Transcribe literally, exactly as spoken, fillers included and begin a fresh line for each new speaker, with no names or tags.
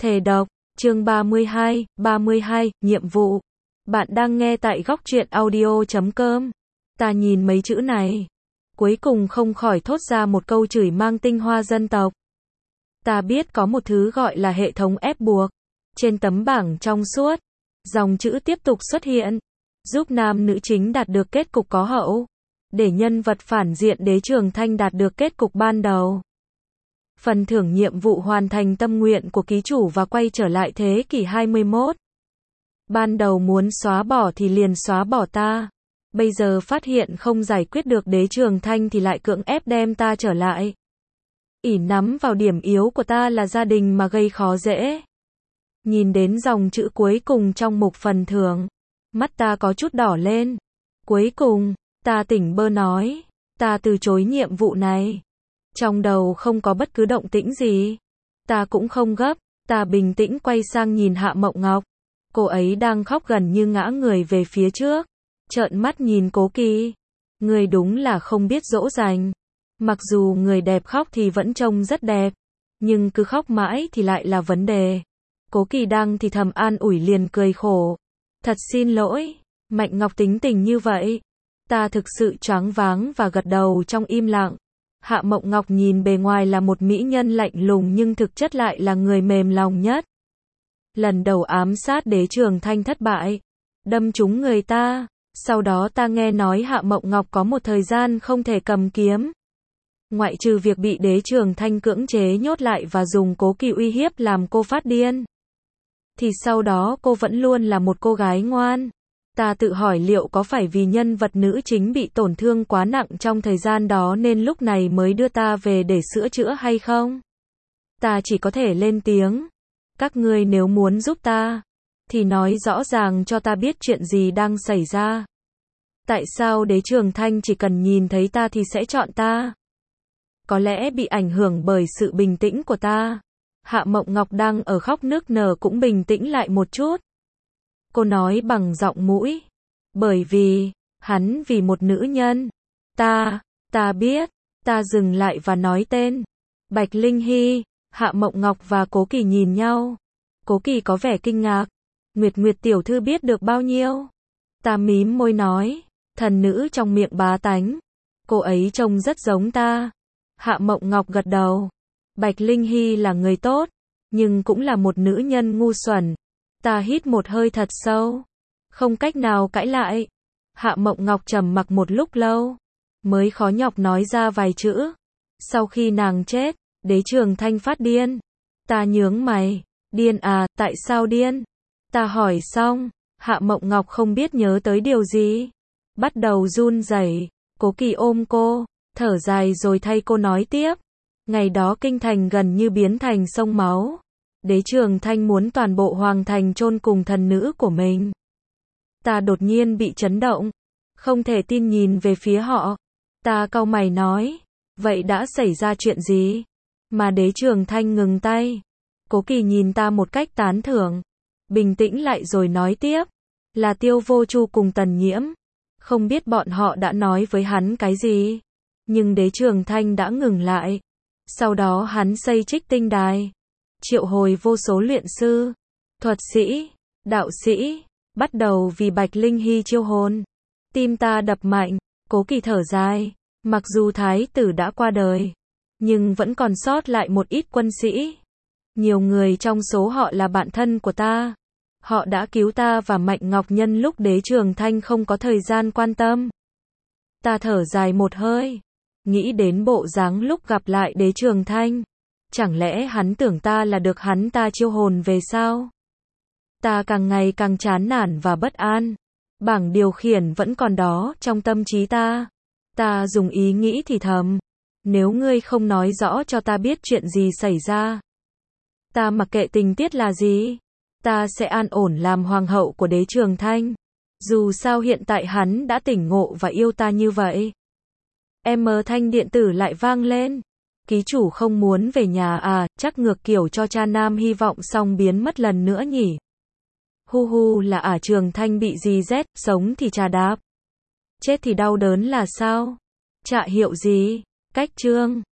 Thề độc, chương ba mươi hai, ba mươi hai, nhiệm vụ. Bạn đang nghe tại góc truyện audio chấm com. Ta nhìn mấy chữ này, cuối cùng không khỏi thốt ra một câu chửi mang tinh hoa dân tộc. Ta biết có một thứ gọi là hệ thống ép buộc. Trên tấm bảng trong suốt, dòng chữ tiếp tục xuất hiện, giúp nam nữ chính đạt được kết cục có hậu, để nhân vật phản diện Đế Trường Thanh đạt được kết cục ban đầu. Phần thưởng nhiệm vụ hoàn thành tâm nguyện của ký chủ và quay trở lại thế kỷ hai mươi mốt. Ban đầu muốn xóa bỏ thì liền xóa bỏ ta. Bây giờ phát hiện không giải quyết được Đế Trường Thanh thì lại cưỡng ép đem ta trở lại. ỷ nắm vào điểm yếu của ta là gia đình mà gây khó dễ. Nhìn đến dòng chữ cuối cùng trong mục phần thưởng, mắt ta có chút đỏ lên. Cuối cùng, ta tỉnh bơ nói, ta từ chối nhiệm vụ này. Trong đầu không có bất cứ động tĩnh gì. Ta cũng không gấp, ta bình tĩnh quay sang nhìn Hạ Mộng Ngọc. Cô ấy đang khóc gần như ngã người về phía trước. Trợn mắt nhìn Cố Kỳ. Người đúng là không biết dỗ dành. Mặc dù người đẹp khóc thì vẫn trông rất đẹp, nhưng cứ khóc mãi thì lại là vấn đề. Cố Kỳ đang thì thầm an ủi liền cười khổ. Thật xin lỗi, Mạnh Ngọc tính tình như vậy. Ta thực sự choáng váng và gật đầu trong im lặng. Hạ Mộng Ngọc nhìn bề ngoài là một mỹ nhân lạnh lùng nhưng thực chất lại là người mềm lòng nhất. Lần đầu ám sát Đế Trường Thanh thất bại, đâm trúng người ta. Sau đó ta nghe nói Hạ Mộng Ngọc có một thời gian không thể cầm kiếm. Ngoại trừ việc bị Đế Trường Thanh cưỡng chế nhốt lại và dùng Cố Kỳ uy hiếp làm cô phát điên, thì sau đó cô vẫn luôn là một cô gái ngoan. Ta tự hỏi liệu có phải vì nhân vật nữ chính bị tổn thương quá nặng trong thời gian đó nên lúc này mới đưa ta về để sửa chữa hay không? Ta chỉ có thể lên tiếng. Các ngươi nếu muốn giúp ta, thì nói rõ ràng cho ta biết chuyện gì đang xảy ra. Tại sao Đế Trường Thanh chỉ cần nhìn thấy ta thì sẽ chọn ta? Có lẽ bị ảnh hưởng bởi sự bình tĩnh của ta. Hạ Mộng Ngọc đang ở khóc nức nở cũng bình tĩnh lại một chút. Cô nói bằng giọng mũi. Bởi vì, hắn vì một nữ nhân. Ta, ta biết. Ta dừng lại và nói tên. Bạch Linh Hy. Hạ Mộng Ngọc và Cố Kỳ nhìn nhau. Cố Kỳ có vẻ kinh ngạc. Nguyệt Nguyệt tiểu thư biết được bao nhiêu? Ta mím môi nói. Thần nữ trong miệng bá tánh. Cô ấy trông rất giống ta. Hạ Mộng Ngọc gật đầu. Bạch Linh Hy là người tốt, nhưng cũng là một nữ nhân ngu xuẩn. Ta hít một hơi thật sâu, không cách nào cãi lại. Hạ Mộng Ngọc trầm mặc một lúc lâu, mới khó nhọc nói ra vài chữ. Sau khi nàng chết, Đế Trường Thanh phát điên. Ta nhướng mày. Điên à, tại sao điên? Ta hỏi xong, Hạ Mộng Ngọc không biết nhớ tới điều gì, bắt đầu run rẩy. Cố Kỳ ôm cô, thở dài rồi thay cô nói tiếp. Ngày đó kinh thành gần như biến thành sông máu. Đế Trường Thanh muốn toàn bộ hoàng thành chôn cùng thần nữ của mình. Ta đột nhiên bị chấn động, không thể tin nhìn về phía họ. Ta cau mày nói, vậy đã xảy ra chuyện gì? Mà Đế Trường Thanh ngừng tay. Cố Kỳ nhìn ta một cách tán thưởng, bình tĩnh lại rồi nói tiếp, là Tiêu Vô Chu cùng Tần Nhiễm. Không biết bọn họ đã nói với hắn cái gì, nhưng Đế Trường Thanh đã ngừng lại. Sau đó hắn xây Trích Tinh Đài, triệu hồi vô số luyện sư, thuật sĩ, đạo sĩ, bắt đầu vì Bạch Linh Hy chiêu hồn. Tim ta đập mạnh. Cố Kỳ thở dài. Mặc dù thái tử đã qua đời, nhưng vẫn còn sót lại một ít quân sĩ. Nhiều người trong số họ là bạn thân của ta. Họ đã cứu ta và Mạnh Ngọc nhân lúc Đế Trường Thanh không có thời gian quan tâm. Ta thở dài một hơi, nghĩ đến bộ dáng lúc gặp lại Đế Trường Thanh. Chẳng lẽ hắn tưởng ta là được hắn ta chiêu hồn về sao? Ta càng ngày càng chán nản và bất an. Bảng điều khiển vẫn còn đó trong tâm trí ta. Ta dùng ý nghĩ thì thầm. Nếu ngươi không nói rõ cho ta biết chuyện gì xảy ra, ta mặc kệ tình tiết là gì, ta sẽ an ổn làm hoàng hậu của Đế Trường Thanh. Dù sao hiện tại hắn đã tỉnh ngộ và yêu ta như vậy. Em thanh điện tử lại vang lên. Ký chủ không muốn về nhà à, chắc ngược kiểu cho cha nam hy vọng xong biến mất lần nữa nhỉ. Hu hu là ả Trường Thanh bị gì rét, sống thì trà đạp, chết thì đau đớn là sao? Trạ hiệu gì? Cách chương